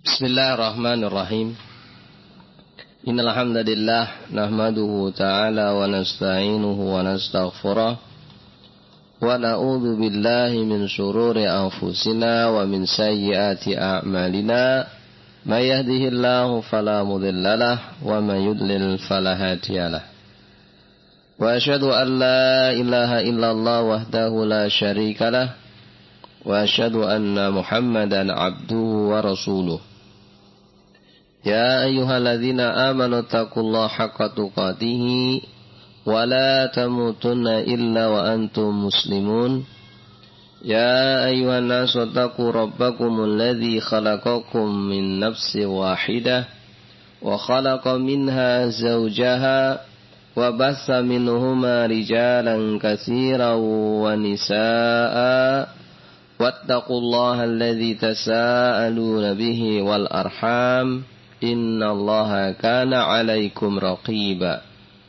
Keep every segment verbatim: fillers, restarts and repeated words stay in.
Bismillahirrahmanirrahim. Innal hamdalillah nahmaduhu ta'ala wa nasta'inuhu wa nastaghfiruh wa na'udzu billahi min shururi anfusina wa min sayyiati a'malina. May yahdihillahu fala mudilla lahu wa may yudlil fala hadiyalah. Wa asyhadu an la ilaha illallah wahdahu la syarika lah wa asyhadu anna Muhammadan abduhu wa rasuluh. Ya ayyuhalladzina amanu taqullaha haqqa tuqatih wa la tamutunna illa wa antum muslimun. Ya ayyuhan nasu taqu rabbakumul ladzi khalaqakum min nafsin wahidah wa khalaqa minha zawjaha wa bassa minhuma rijalan katsiran wa nisaa'a wattaqullaha alladzi tasaaluna bihi wal arham innallaha kana 'alaikum raqiba.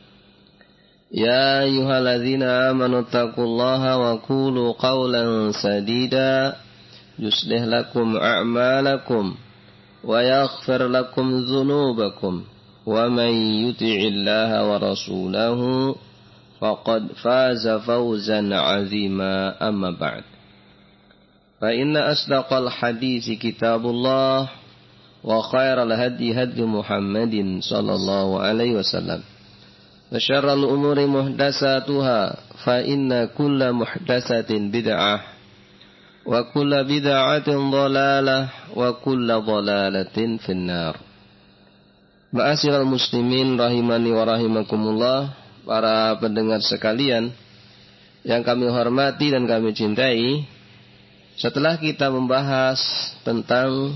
Ya ayyuhalladzina amanu taqullaha wa qulu qawlan sadida yuslih lakum a'malakum wa yaghfir lakum dhunubakum wa man yuti'illaha wa rasulahu faqad faza fawzan 'azima. Amma ba'd. Fa inna asdaqal haditsi kitabullah wa khairal hadi hadi Muhammadin sallallahu alaihi wasallam. Wa syarrul umuri muhdatsatuha fa inna kulla muhdatsatin bid'ah wa kulla bid'atin dhalalah wa kulla dhalalatin finnar. Ma'asyiral muslimin rahimani wa rahimakumullah, para pendengar sekalian yang kami hormati dan kami cintai. Setelah kita membahas tentang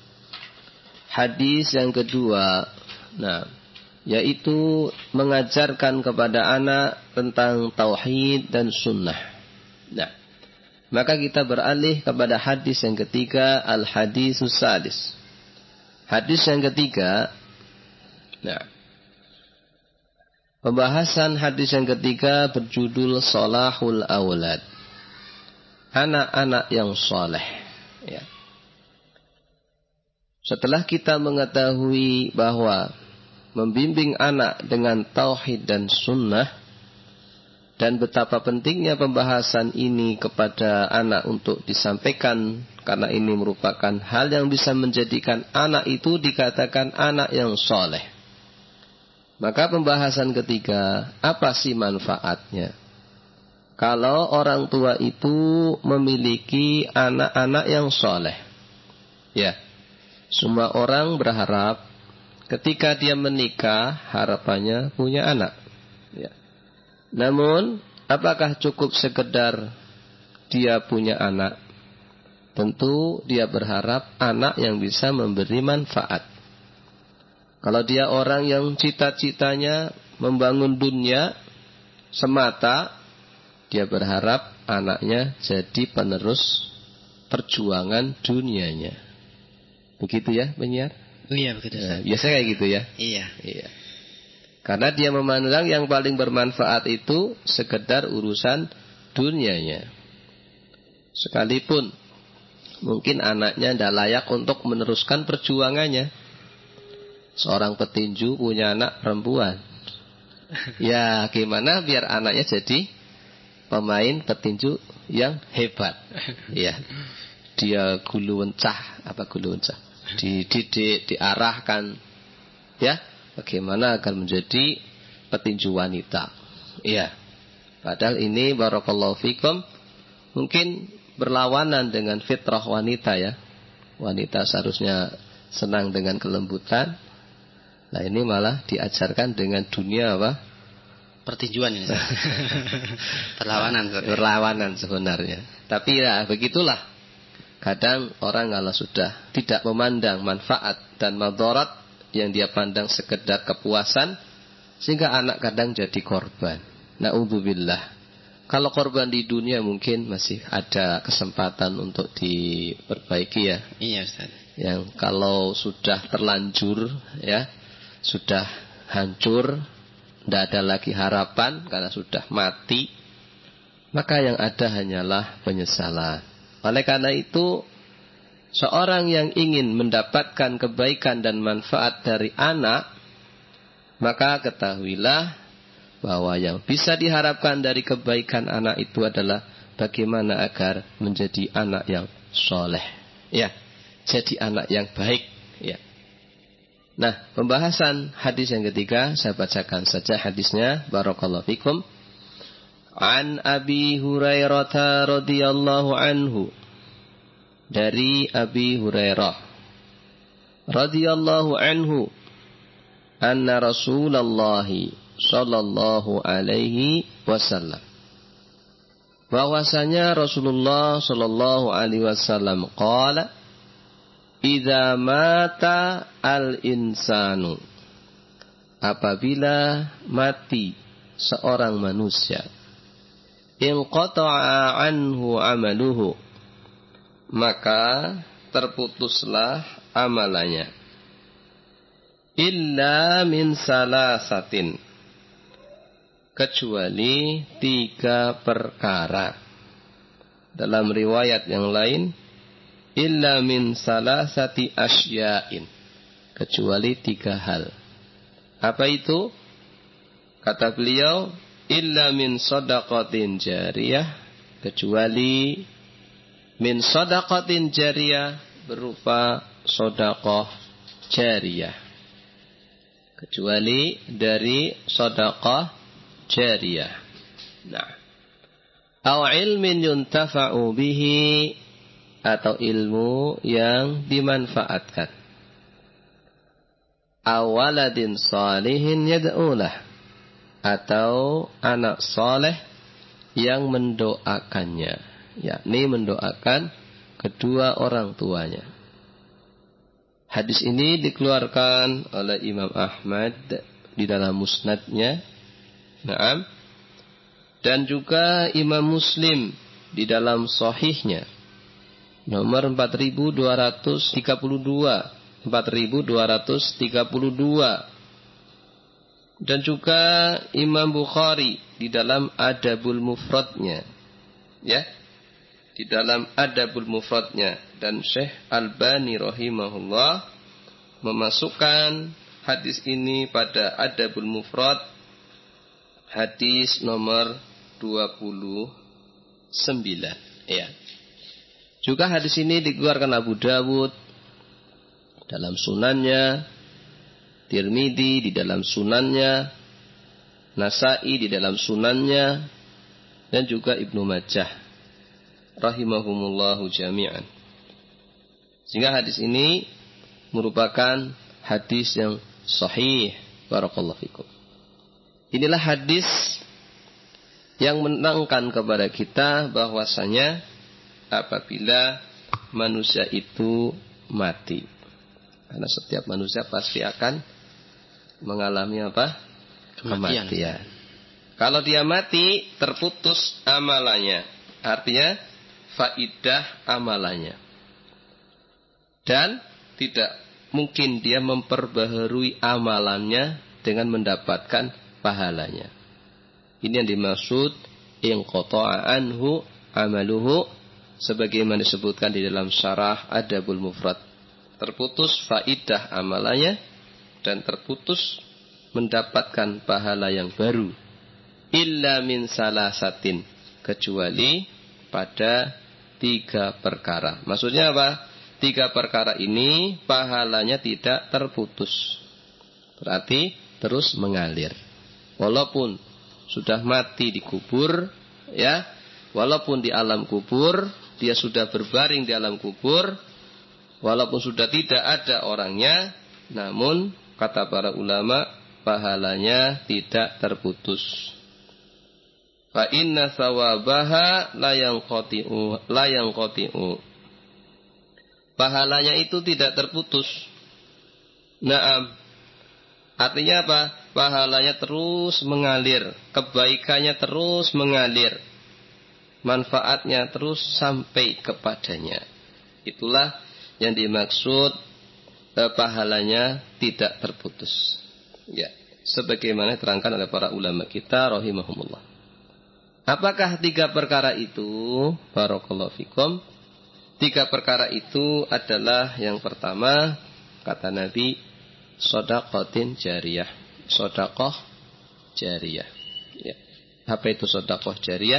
hadis yang kedua, nah, yaitu mengajarkan kepada anak tentang tauhid dan sunnah. Nah, maka kita beralih kepada hadis yang ketiga, al-hadisus sadis. Hadis yang ketiga, nah, pembahasan hadis yang ketiga berjudul Sholahul Aulad. Anak-anak yang soleh. Ya. Setelah kita mengetahui bahwa membimbing anak dengan tauhid dan sunnah, dan betapa pentingnya pembahasan ini kepada anak untuk disampaikan, karena ini merupakan hal yang bisa menjadikan anak itu dikatakan anak yang soleh. Maka pembahasan ketiga, apa sih manfaatnya kalau orang tua itu memiliki anak-anak yang soleh? Ya, semua orang berharap ketika dia menikah harapannya punya anak. Ya. Namun, apakah cukup sekedar dia punya anak? Tentu dia berharap anak yang bisa memberi manfaat. Kalau dia orang yang cita-citanya membangun dunia semata, dia berharap anaknya jadi penerus perjuangan dunianya. Begitu ya, penyiar? Iya, begitu. Nah, biasa kayak gitu ya? Iya. Iya. Karena dia memandang yang paling bermanfaat itu sekedar urusan dunianya. Sekalipun mungkin anaknya tidak layak untuk meneruskan perjuangannya. Seorang petinju punya anak perempuan. Ya, gimana biar anaknya jadi pemain petinju yang hebat. Ya. Dia gulu wencah, apa gulu wencah? Dididik, diarahkan, ya, bagaimana agar menjadi petinju wanita. Ya. Padahal ini barakallahu fikum mungkin berlawanan dengan fitrah wanita ya. Wanita seharusnya senang dengan kelembutan. Nah, ini malah diajarkan dengan dunia apa? Pertinjuan ini. Perlawanan. Perlawanan sebenarnya. Tapi ya begitulah. Kadang orang kalau sudah tidak memandang manfaat dan madarat, yang dia pandang sekedar kepuasan, sehingga anak kadang jadi korban. Na'udzubillah. Kalau korban di dunia mungkin masih ada kesempatan untuk diperbaiki ya. Iya, Ustaz. Yang kalau sudah terlanjur ya, sudah hancur, tidak ada lagi harapan karena sudah mati, maka yang ada hanyalah penyesalan. Oleh karena itu, seorang yang ingin mendapatkan kebaikan dan manfaat dari anak, maka ketahuilah bahwa yang bisa diharapkan dari kebaikan anak itu adalah bagaimana agar menjadi anak yang soleh, ya, jadi anak yang baik, ya. Nah, pembahasan hadis yang ketiga, saya bacakan saja hadisnya. Barakallahu fikum. An Abi Hurairah radhiyallahu anhu, dari Abi Hurairah radhiyallahu anhu, anna Rasulullah sallallahu alaihi wasallam, bahwasanya Rasulullah sallallahu alaihi wasallam qala, idza mata al-insanu, apabila mati seorang manusia, inqata'a anhu amaluhu, maka terputuslah amalannya, illa min salasatin, kecuali tiga perkara. Dalam riwayat yang lain, illa min salasati asya'in, kecuali tiga hal. Apa itu? Kata beliau, illa min sadaqatin jariyah, kecuali min sadaqatin jariyah, berupa sedekah jariyah, kecuali dari sedekah jariyah. Nah, au ilmin yuntafa'u bihi, atau ilmu yang dimanfaatkan, awaladin salihin yad'ulah, atau anak soleh yang mendoakannya, yakni mendoakan kedua orang tuanya. Hadis ini dikeluarkan oleh Imam Ahmad di dalam musnadnya, naam, dan juga Imam Muslim di dalam sahihnya, nomor empat ribu dua ratus tiga puluh dua, empat ribu dua ratus tiga puluh dua. Dan juga Imam Bukhari di dalam Adabul Mufradnya, ya, di dalam Adabul Mufradnya. Dan Syekh Albani rahimahullah memasukkan hadis ini pada Adabul Mufrad, hadis nomor dua puluh sembilan, ya. Juga hadis ini dikeluarkan Abu Dawud dalam sunannya, Tirmidzi di dalam sunannya, Nasa'i di dalam sunannya, dan juga Ibnu Majah rahimahumullahu jami'an. Sehingga hadis ini merupakan hadis yang sahih. Barakallahu fikum. Inilah hadis yang menerangkan kepada kita bahwasanya apabila manusia itu mati, karena setiap manusia pasti akan mengalami apa? Kematian. Kematian. Kalau dia mati, terputus amalannya. Artinya faidah amalannya. Dan tidak mungkin dia memperbaharui amalannya dengan mendapatkan pahalanya. Ini yang dimaksud inqata'a anhu amaluhu, sebagaimana disebutkan di dalam syarah Adabul Mufrad. Terputus faidah amalannya dan terputus mendapatkan pahala yang baru. Illa min salasatin, kecuali pada tiga perkara. Maksudnya apa? Tiga perkara ini pahalanya tidak terputus, berarti terus mengalir. Walaupun sudah mati di kubur, ya, walaupun di alam kubur, dia sudah berbaring di alam kubur, walaupun sudah tidak ada orangnya, namun kata para ulama, pahalanya tidak terputus. Fa inna sawabaha la yanqati'u la yanqati'u. Pahalanya itu tidak terputus. Naam. Artinya apa? Pahalanya terus mengalir, kebaikannya terus mengalir, manfaatnya terus sampai kepadanya. Itulah yang dimaksud eh, pahalanya tidak terputus. Ya, sebagaimana terangkan oleh para ulama kita rahimahumullah. Apakah tiga perkara itu? Barakallahu fikum. Tiga perkara itu adalah yang pertama, kata Nabi, shadaqatin jariyah. Shadaqah jariyah. Ya. Apa itu shadaqah jariyah?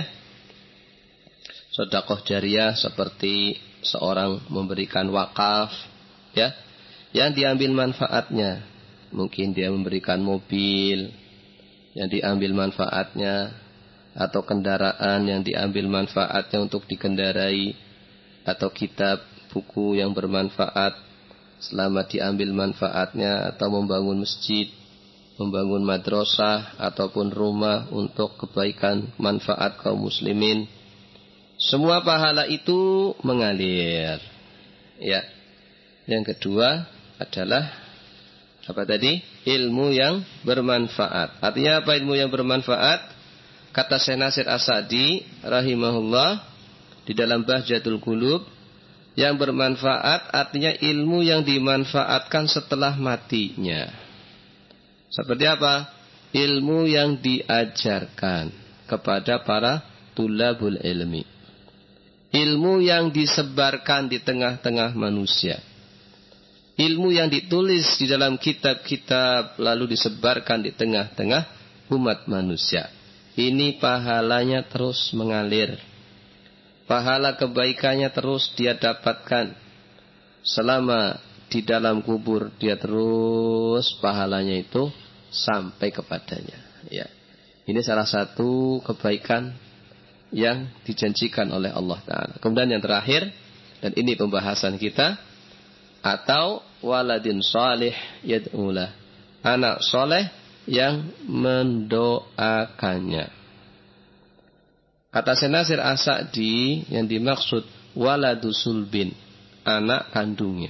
Shadaqah jariyah seperti seorang memberikan wakaf, ya, yang diambil manfaatnya. Mungkin dia memberikan mobil yang diambil manfaatnya, atau kendaraan yang diambil manfaatnya untuk dikendarai, atau kitab, buku yang bermanfaat selama diambil manfaatnya, atau membangun masjid, membangun madrasah, ataupun rumah untuk kebaikan manfaat kaum muslimin. Semua pahala itu mengalir. Ya. Yang kedua adalah apa tadi? Ilmu yang bermanfaat. Artinya apa ilmu yang bermanfaat? Kata Syekh Nasir As-Sa'di rahimahullah di dalam Bahjatul Qulub, yang bermanfaat artinya ilmu yang dimanfaatkan setelah matinya. Seperti apa? Ilmu yang diajarkan kepada para tulabul ilmi. Ilmu yang disebarkan di tengah-tengah manusia. Ilmu yang ditulis di dalam kitab-kitab lalu disebarkan di tengah-tengah umat manusia. Ini pahalanya terus mengalir. Pahala kebaikannya terus dia dapatkan. Selama di dalam kubur dia terus pahalanya itu sampai kepadanya. Ya. Ini salah satu kebaikan yang dijanjikan oleh Allah Ta'ala. Kemudian yang terakhir, dan ini pembahasan kita, atau waladin salih yad'ulah. Anak soleh yang mendoakannya. Kata Syekh Nasir As-Sa'di, yang dimaksud waladu sulbin, anak kandungnya.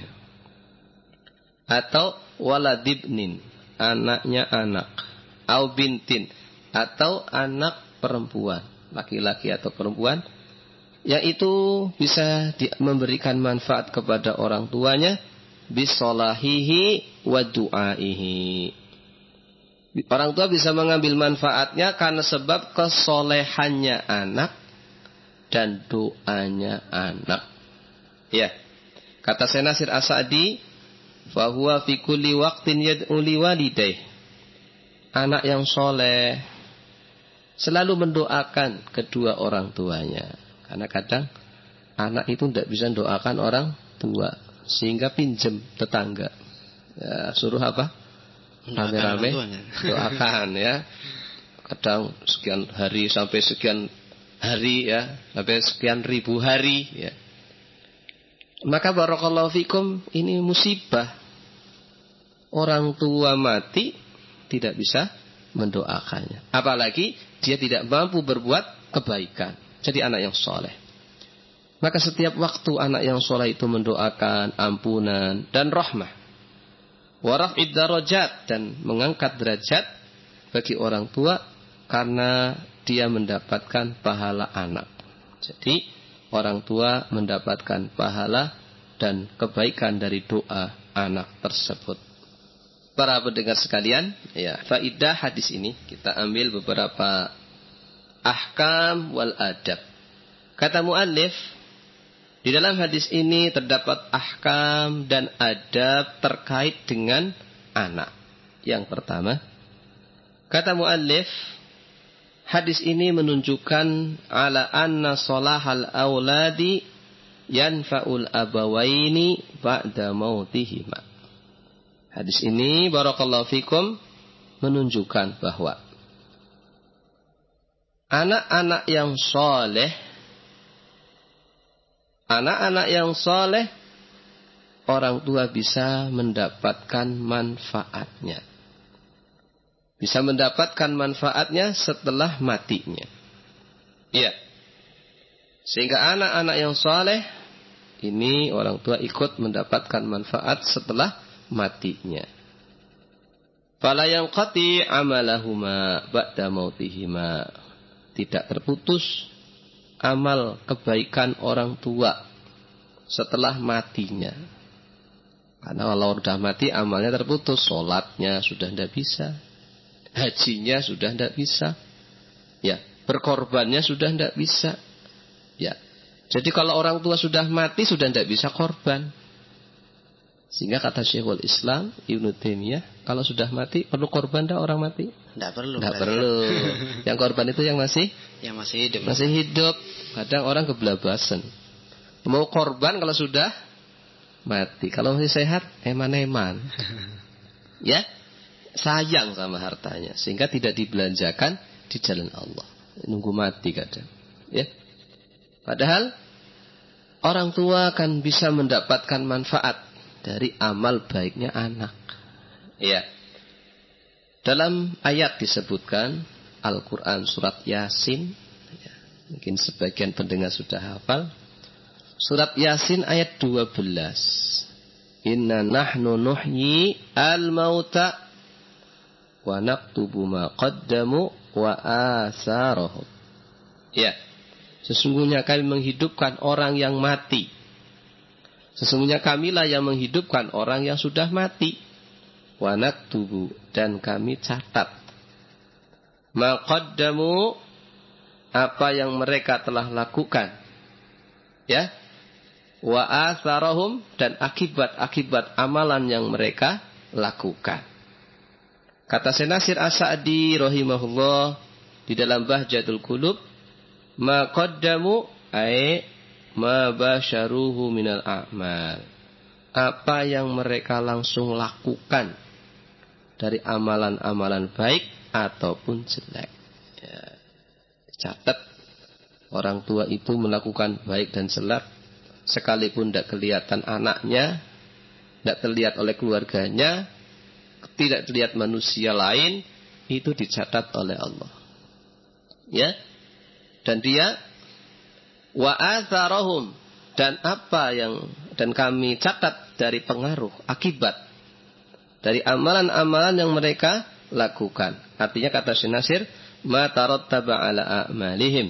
Atau waladibnin, anaknya anak. Au bintin, atau anak perempuan, laki-laki atau perempuan, yang itu bisa memberikan manfaat kepada orang tuanya bisolahihi wa du'aihi. Orang tua bisa mengambil manfaatnya karena sebab kesolehannya anak dan doanya anak. Ya. Kata Syekh Nasir As-Sa'di, fa huwa fi kulli waqtin yad'u li walidayh. Anak yang soleh selalu mendoakan kedua orang tuanya. Karena kadang anak itu tidak bisa mendoakan orang tua, sehingga pinjem tetangga. Ya, suruh apa? Rame-rame doakan ya. Kadang sekian hari sampai sekian hari ya, sampai sekian ribu hari ya. Maka barakallahu fikum, ini musibah. Orang tua mati tidak bisa mendoakannya. Apalagi dia tidak mampu berbuat kebaikan. Jadi anak yang soleh. Maka setiap waktu anak yang soleh itu mendoakan ampunan dan rahmah. Waraf'id darajat, dan mengangkat derajat bagi orang tua karena dia mendapatkan pahala anak. Jadi orang tua mendapatkan pahala dan kebaikan dari doa anak tersebut. Para pendengar sekalian, ya, faidah hadis ini kita ambil beberapa ahkam wal adab. Kata muallif, di dalam hadis ini terdapat ahkam dan adab terkait dengan anak. Yang pertama, kata muallif, hadis ini menunjukkan ala anna salahal auladi yanfa'ul abawaini ba'da mautihima. Hadis ini barakallahu fikum menunjukkan bahwa anak-anak yang soleh, anak-anak yang soleh, orang tua bisa mendapatkan manfaatnya. Bisa mendapatkan manfaatnya setelah matinya. Iya. Sehingga anak-anak yang soleh, ini orang tua ikut mendapatkan manfaat setelah matinya. Fala yanqati amalahuma ba'da mautihima. Tidak terputus amal kebaikan orang tua setelah matinya. Karena kalau sudah mati amalnya terputus. Sholatnya sudah tidak bisa, hajinya sudah tidak bisa, ya, berkorbannya sudah tidak bisa, ya. Jadi kalau orang tua sudah mati sudah tidak bisa korban. Sehingga kata Syekhul Islam Ibnu Taimiyah, kalau sudah mati perlu korban dah orang mati? Tidak perlu. Tidak perlu. Yang korban itu yang masih yang masih hidup. Masih hidup. Kadang orang kebelabasan. Mau korban kalau sudah mati. Kalau masih sehat, eman-eman. Ya, sayang sama hartanya, sehingga tidak dibelanjakan di jalan Allah. Nunggu mati kadang. Ya. Padahal orang tua akan bisa mendapatkan manfaat dari amal baiknya anak. Ya. Dalam ayat disebutkan Al-Quran surat Yasin. Ya, mungkin sebagian pendengar sudah hafal. Surat Yasin ayat dua belas. Inna nahnu nuhyi al-mauta wa naktubu ma qaddamu wa asarahum. Ya. Sesungguhnya kami menghidupkan orang yang mati. Sesungguhnya kamilah yang menghidupkan orang yang sudah mati. Wa naktubu, dan kami catat. Ma qaddamu, apa yang mereka telah lakukan. Ya. Wa asarahum, dan akibat-akibat amalan yang mereka lakukan. Kata Syekh Nasir As-Sa'di rahimahullah di dalam Bahjatul Qulub, ma qaddamu ay ma basyaruhu minal a'mal. Apa yang mereka langsung lakukan dari amalan-amalan baik ataupun jelek. Ya. Catat orang tua itu melakukan baik dan jelek, sekalipun tidak kelihatan anaknya, tidak terlihat oleh keluarganya, tidak terlihat manusia lain, itu dicatat oleh Allah. Ya. Dan dia wa atharahum, dan apa yang dan kami catat dari pengaruh akibat dari amalan-amalan yang mereka lakukan. Artinya kata Syekh Nasir, ma tarattaba ala a'malihim,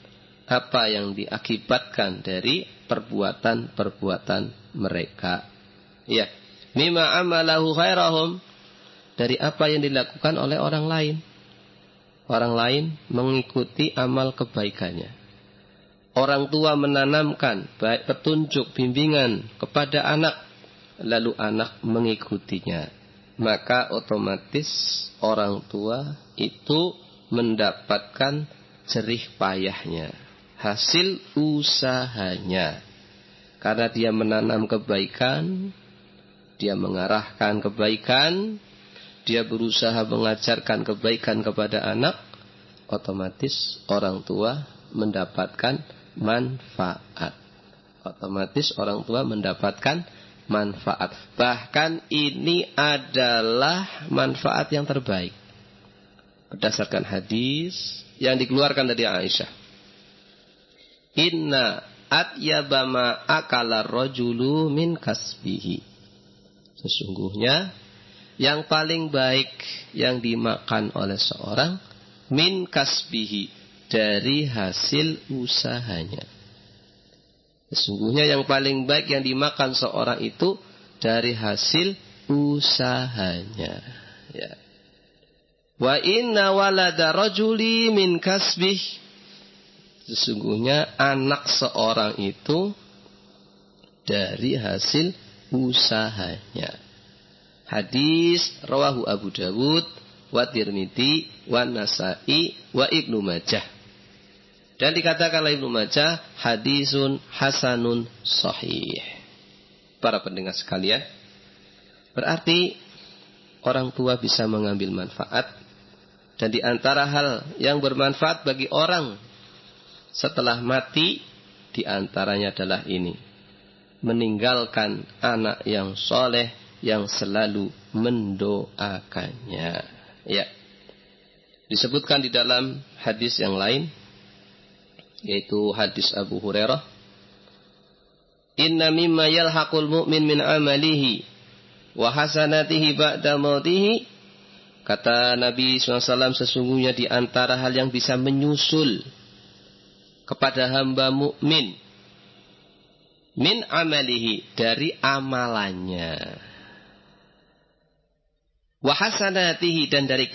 apa yang diakibatkan dari perbuatan-perbuatan mereka. Ya, mimma amalahu khairahum, dari apa yang dilakukan oleh orang lain. Orang lain mengikuti amal kebaikannya. Orang tua menanamkan baik petunjuk, bimbingan kepada anak, lalu anak mengikutinya. Maka otomatis orang tua itu mendapatkan jerih payahnya, hasil usahanya. Karena dia menanam kebaikan, dia mengarahkan kebaikan, dia berusaha mengajarkan kebaikan kepada anak, otomatis orang tua mendapatkan manfaat. Otomatis orang tua mendapatkan manfaat. Bahkan ini adalah manfaat yang terbaik. Berdasarkan hadis yang dikeluarkan dari Aisyah. Inna atyabama akala rajulu min kasbihi. Sesungguhnya yang paling baik yang dimakan oleh seorang min kasbihi, dari hasil usahanya. Sesungguhnya yang paling baik yang dimakan seorang itu dari hasil usahanya. Ya. Wa inna walada rajuli min kasbih. Sesungguhnya anak seorang itu dari hasil usahanya. Hadis rawahu Abu Dawud wa Tirmidzi wa Nasa'i wa Ibnu Majah. Dan dikatakan oleh Ibnu Majah hadisun hasanun sahih. Para pendengar sekalian, berarti orang tua bisa mengambil manfaat, dan di antara hal yang bermanfaat bagi orang setelah mati, di antaranya adalah ini: meninggalkan anak yang soleh yang selalu mendoakannya. Ya. Disebutkan di dalam hadis yang lain, yaitu hadis Abu Hurairah, inna mimma yalhaqul mu'min min amalihi wa hasanatihi ba'da mautihi. Kata Nabi shallallahu alaihi wasallam, sesungguhnya di antara hal yang bisa menyusul kepada hamba mukmin min amalihi, dari amalannya, wa hasanatihi, dan dari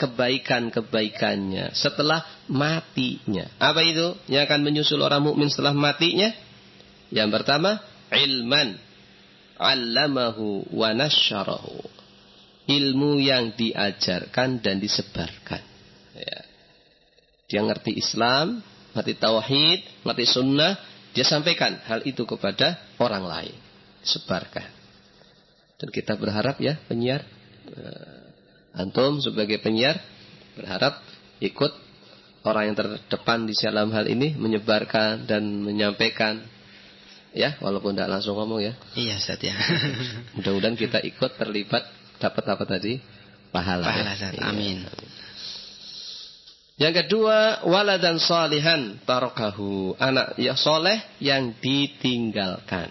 kebaikan-kebaikannya setelah matinya. Apa itu yang akan menyusul orang mukmin setelah matinya? Yang pertama, ilman 'allamahu wa nasyarahu. Ilmu yang diajarkan dan disebarkan. Ya. Dia ngerti Islam, ngerti tauhid, ngerti sunnah, dia sampaikan hal itu kepada orang lain, sebarkan. Dan kita berharap ya penyiar, antum sebagai penyiar berharap ikut orang yang terdepan di dalam hal ini, menyebarkan dan menyampaikan. Ya, walaupun tidak langsung ngomong ya. Iya, Ustaz ya. Mudah-mudahan kita ikut terlibat, dapat apa tadi? Pahala. Pahala, ya. Ustaz. Amin. Yang kedua, waladan salihan tarakahu. Anak yang soleh yang ditinggalkan.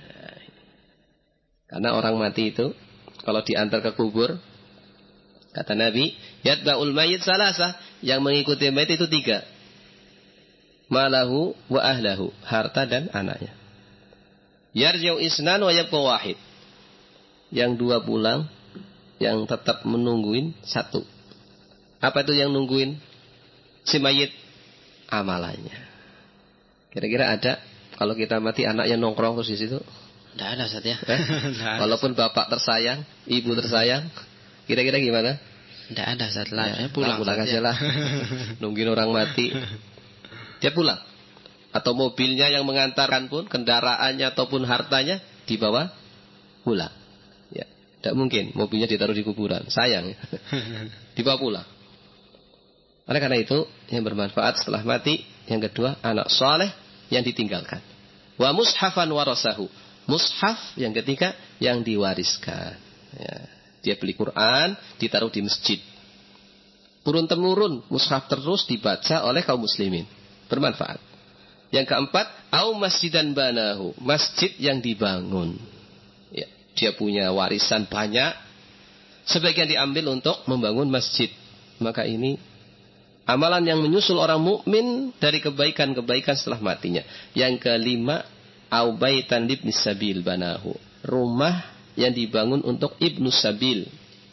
Karena orang mati itu, kalau diantar ke kubur, kata Nabi, yatba'ul mayyit salasa. Yang mengikuti mayit itu tiga. Malahu wa ahlahu. Harta dan anaknya. Yarji'u isnan wa yabqa wahid. Yang dua pulang, yang tetap menungguin satu. Apa itu yang nungguin? Si mayit, amalannya. Kira-kira ada kalau kita mati anaknya nongkrong terus di situ? Tidak ada, Ustaz ya. Eh? Walaupun bapak tersayang, ibu tersayang, kira-kira gimana? Tidak ada, Ustaz. Lah, Ya, pulang, pulang aja ya. lah. Nungguin orang mati. Dia pulang. Atau mobilnya yang mengantarkan pun, kendaraannya ataupun hartanya dibawa pulang. Ya, tidak mungkin mobilnya ditaruh di kuburan. Sayang. Dibawa pulang. Oleh karena itu, yang bermanfaat setelah mati, yang kedua, anak soleh yang ditinggalkan. Wa mushafan warasahu. Mushaf yang ketiga, yang diwariskan. Ya, dia beli Quran, ditaruh di masjid. Turun-temurun, mushaf terus dibaca oleh kaum muslimin. Bermanfaat. Yang keempat, au masjidan banahu. Masjid yang dibangun. Ya, dia punya warisan banyak. Sebagian diambil untuk membangun masjid. Maka ini amalan yang menyusul orang mukmin dari kebaikan-kebaikan setelah matinya. Yang kelima, au baitan libnis sabil banahu. Rumah yang dibangun untuk ibnu sabil.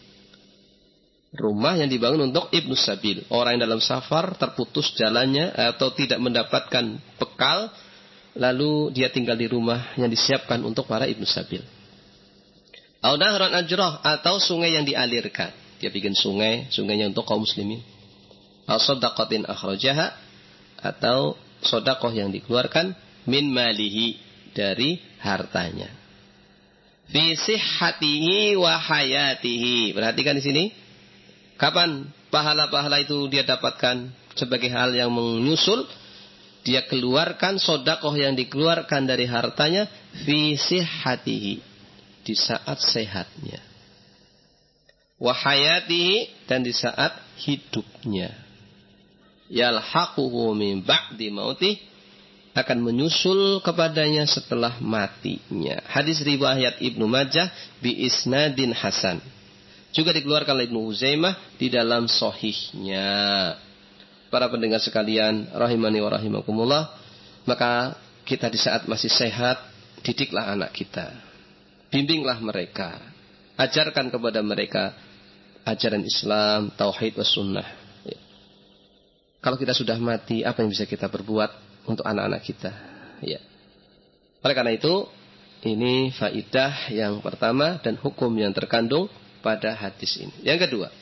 Rumah yang dibangun untuk ibnu sabil. Orang yang dalam safar terputus jalannya atau tidak mendapatkan bekal, lalu dia tinggal di rumah yang disiapkan untuk para ibnu sabil. Au nahran ajrah, atau sungai yang dialirkan. Dia bikin sungai, sungainya untuk kaum muslimin. Au shadaqatin akhrajaha, atau sedekah yang dikeluarkan min malihi, dari hartanya. Fi sihhatihi wa hayatihi. Perhatikan di sini. Kapan pahala-pahala itu dia dapatkan sebagai hal yang menyusul? Dia keluarkan sedekah yang dikeluarkan dari hartanya fi sihhatihi, di saat sehatnya. Wa hayatihi, dan di saat hidupnya. Yalhaquhu min ba'di mautih, akan menyusul kepadanya setelah matinya. Hadis riwayat Ibnu Majah bi isnadin hasan. Juga dikeluarkan oleh Ibnu Huzaimah di dalam sahihnya. Para pendengar sekalian, rahimani wa rahimakumullah, maka kita di saat masih sehat, didiklah anak kita. Bimbinglah mereka. Ajarkan kepada mereka ajaran Islam, tauhid was sunnah. Ya. Kalau kita sudah mati, apa yang bisa kita perbuat untuk anak-anak kita? Ya. Oleh karena itu, ini faidah yang pertama dan hukum yang terkandung pada hadis ini. Yang kedua,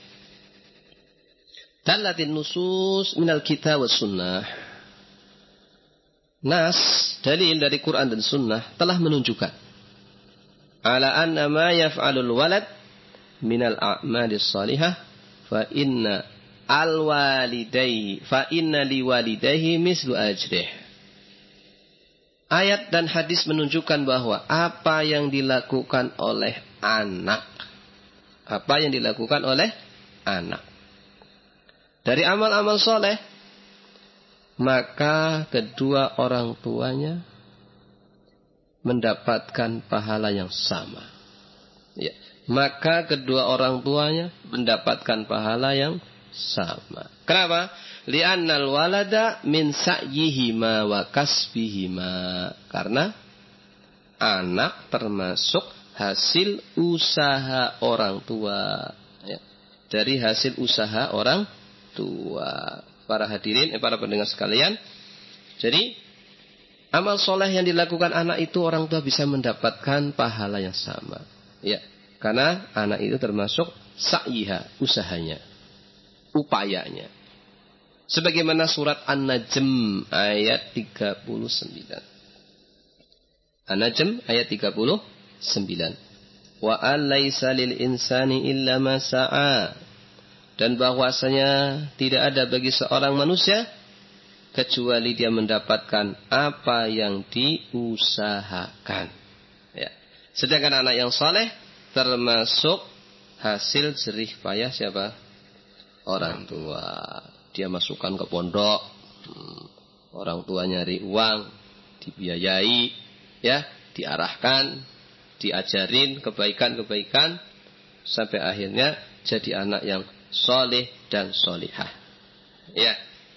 dalatin nusus minal kitab was sunnah. Nas, dalil dari Quran dan sunnah telah menunjukkan ala anna ma yaf'alul walad minal a'malis salihah fa inna al walidayhi fa inna li walidayhi mislu ajrih. Ayat dan hadis menunjukkan bahwa apa yang dilakukan oleh anak, apa yang dilakukan oleh anak dari amal-amal soleh, maka kedua orang tuanya mendapatkan pahala yang sama. Ya. Maka kedua orang tuanya mendapatkan pahala yang sama. Kenapa? Li'annal walada min sa'yihima wa kasbihima. Karena anak termasuk hasil usaha orang tua. Ya. Dari hasil usaha orang tua. Para hadirin, eh, para pendengar sekalian. Jadi amal soleh yang dilakukan anak itu orang tua bisa mendapatkan pahala yang sama. Ya, karena anak itu termasuk sa'yiha, usahanya, upayanya. Sebagaimana surat An-Najm ayat tiga puluh sembilan. An-Najm ayat tiga puluh sembilan. Wa alaysa lil insani illa ma sa'a. Dan bahwasanya tidak ada bagi seorang manusia kecuali dia mendapatkan apa yang diusahakan. Ya. Sedangkan anak yang saleh termasuk hasil jerih payah siapa? Orang tua. Dia masukkan ke pondok, hmm. orang tua nyari uang, dibiayai, ya, diarahkan, diajarin kebaikan-kebaikan sampai akhirnya jadi anak yang soleh dan solihah. Ya.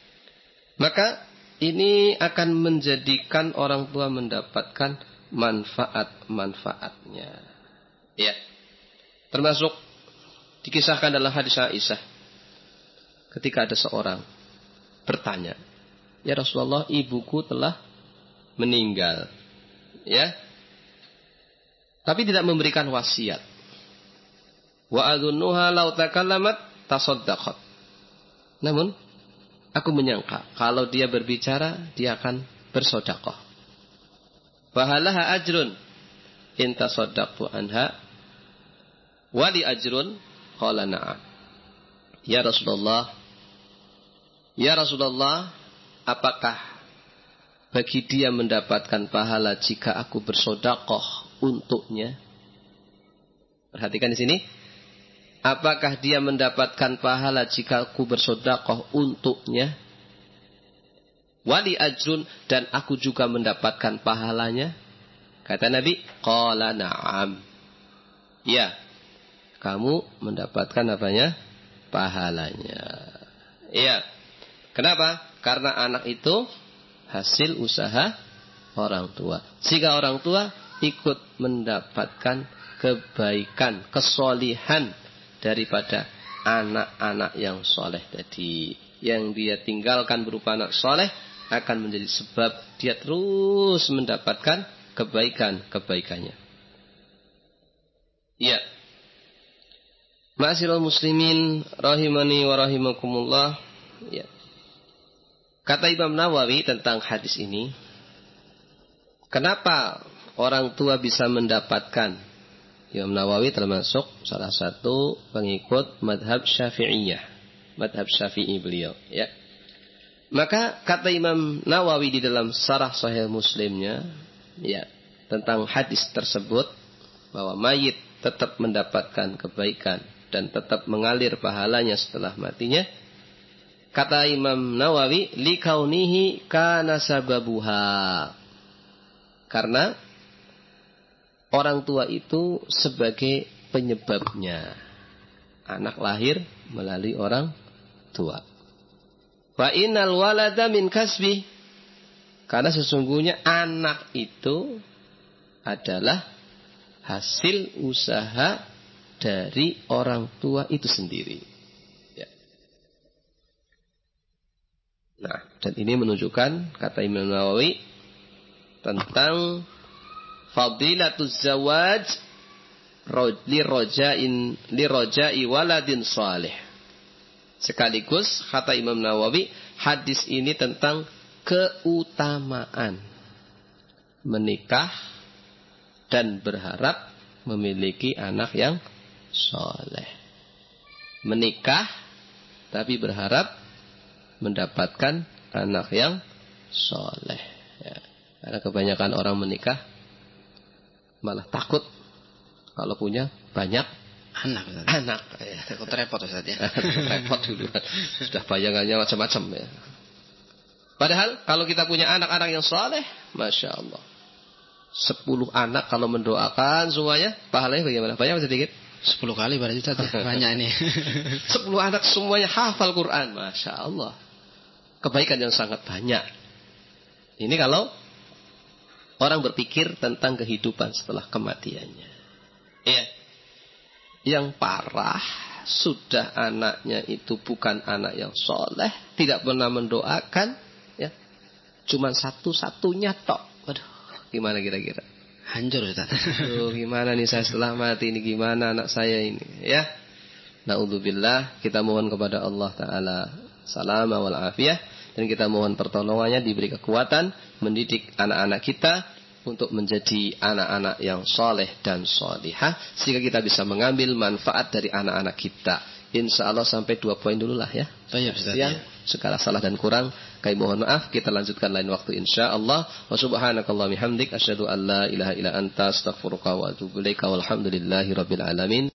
Maka ini akan menjadikan orang tua mendapatkan manfaat-manfaatnya. Ya. Termasuk dikisahkan dalam hadis Aisyah. Ketika ada seorang bertanya, "Ya Rasulullah, ibuku telah meninggal." Ya. Tapi tidak memberikan wasiat. Wa adunnuha law takallamat tasaddaqat. Namun aku menyangka kalau dia berbicara dia akan bersedekah. Fahalaha ajrun in tasaddaqtu anha wa li ajrun qala na'am. Ya Rasulullah, ya Rasulullah, apakah bagi dia mendapatkan pahala jika aku bersedekah untuknya? Perhatikan di sini. Apakah dia mendapatkan pahala jika aku bersedekah untuknya? Wali ajrun, dan aku juga mendapatkan pahalanya? Kata Nabi, qala na'am. Ya, kamu mendapatkan apanya? Pahalanya. Ya. Kenapa? Karena anak itu hasil usaha orang tua. Jika orang tua ikut mendapatkan kebaikan, kesolihan daripada anak-anak yang soleh tadi. Yang dia tinggalkan berupa anak soleh akan menjadi sebab dia terus mendapatkan kebaikan-kebaikannya. Ya. Ma'asyiral muslimin rahimani wa rahimakumullah. Ya. Kata Imam Nawawi tentang hadis ini, kenapa orang tua bisa mendapatkan? Imam Nawawi termasuk salah satu pengikut madhab Syafi'iyah, madhab Syafi'i beliau. Ya. Maka kata Imam Nawawi di dalam Syarah Sahih Muslimnya, ya, tentang hadis tersebut bahwa mayit tetap mendapatkan kebaikan dan tetap mengalir pahalanya setelah matinya. Kata Imam Nawawi, likaunihi kana sababuha. Karena orang tua itu sebagai penyebabnya. Anak lahir melalui orang tua. Fa innal walada min kasbi. Karena sesungguhnya anak itu adalah hasil usaha dari orang tua itu sendiri. Ya. Nah, dan ini menunjukkan kata Imam Nawawi tentang fadilatuz zawaj li rojain li rojai waladin salih. Sekaligus kata Imam Nawawi, hadis ini tentang keutamaan menikah dan berharap memiliki anak yang soleh. Menikah tapi berharap mendapatkan anak yang soleh. Ya. Karena kebanyakan orang menikah malah takut kalau punya banyak anak. Ustaz. Anak. Ya. Takut repot Ustaz ya. Repot dulu. Sudah bayangannya macam-macam ya. Padahal kalau kita punya anak-anak yang soleh, Masya Allah. Sepuluh anak kalau mendoakan semuanya, pahalanya bagaimana? Banyak atau sedikit? Sepuluh kali berarti Ustaz ya. Banyak ini. Sepuluh anak semuanya hafal Quran. Masya Allah. Kebaikan yang sangat banyak. Ini kalau orang berpikir tentang kehidupan setelah kematiannya. Ya. Yang parah, sudah anaknya itu bukan anak yang soleh, tidak pernah mendoakan, ya. cuman satu-satunya tok. Waduh, gimana kira-kira? Hancur Ustaz. Aduh, gimana nih saya setelah mati ini, gimana anak saya ini, ya? Na'udzubillah, kita mohon kepada Allah Ta'ala salama wal afiyah, dan kita mohon pertolongannya, diberi kekuatan mendidik anak-anak kita untuk menjadi anak-anak yang soleh dan solihah, sehingga kita bisa mengambil manfaat dari anak-anak kita. Insya Allah sampai dua poin dulu lah ya. Baik Ustaz. Yang segala salah dan kurang kami mohon maaf. Kita lanjutkan lain waktu insya Allah. Wa subhanakallahumma hamdik asyhadu an la ilaha illa anta astaghfiruka wa atubu ilaika walhamdulillahi rabbil alamin.